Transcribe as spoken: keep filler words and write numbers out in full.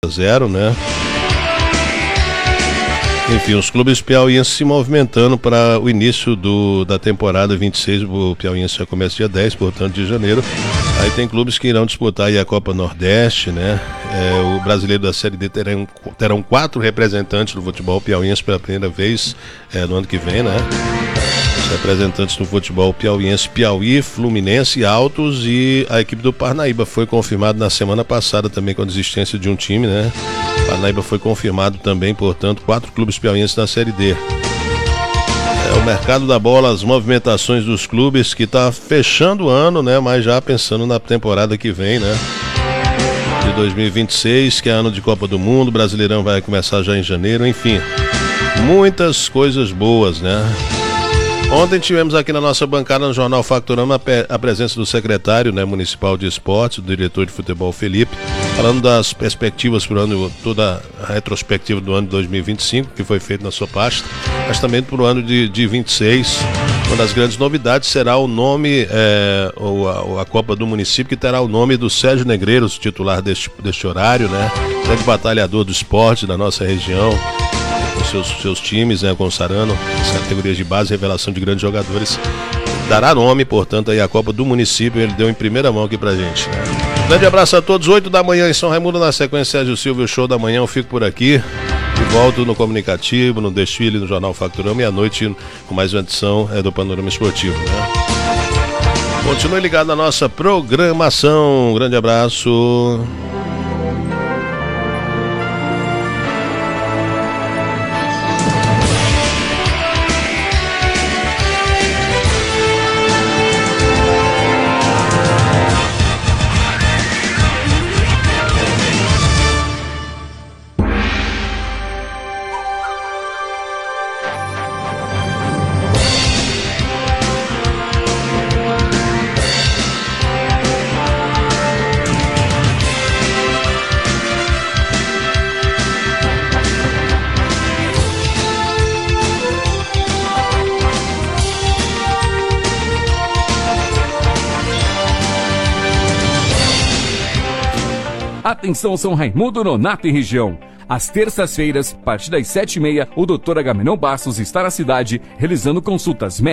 zero, né? Enfim, os clubes piauienses se movimentando para o início do, da temporada vinte e seis, o piauiense já começa dia dez, portanto, de janeiro. Aí tem clubes que irão disputar aí a Copa Nordeste, né? É, o brasileiro da Série D terão, terão quatro representantes do futebol piauiense pela primeira vez é, no ano que vem, né? Os representantes do futebol piauiense, Piauí, Fluminense, Altos e a equipe do Parnaíba. Foi confirmado na semana passada também com a desistência de um time, né? Parnaíba foi confirmado também, portanto, quatro clubes piauienses na Série D. É o mercado da bola, as movimentações dos clubes que está fechando o ano, né? Mas já pensando na temporada que vem, né? De dois mil e vinte e seis, que é ano de Copa do Mundo, o Brasileirão vai começar já em janeiro, enfim. Muitas coisas boas, né? Ontem tivemos aqui na nossa bancada no Jornal Factorama a, pe- a presença do secretário, né, municipal de esportes, do diretor de futebol Felipe, falando das perspectivas para o ano, toda a retrospectiva do ano de dois mil e vinte e cinco, que foi feita na sua pasta, mas também para o ano de, de vinte e seis. Uma das grandes novidades será o nome, é, ou a, a Copa do Município, que terá o nome do Sérgio Negreiros, titular deste, deste horário, né, grande batalhador do esporte da nossa região. Seus, seus times, né, com Sarano, as categorias de base, revelação de grandes jogadores, dará nome, portanto, aí a Copa do Município. Ele deu em primeira mão aqui pra gente, né? Grande abraço a todos, oito da manhã em São Raimundo, na sequência Sérgio Silva, o show da manhã. Eu fico por aqui e volto no Comunicativo, no Desfile, no Jornal Facturama, e à noite com mais uma edição é, do Panorama Esportivo, né? Continue ligado na nossa programação. Um grande abraço. Atenção São Raimundo, Nonato e região. Às terças-feiras, a partir das sete e meia, o doutor Agamenon Bastos está na cidade realizando consultas médicas.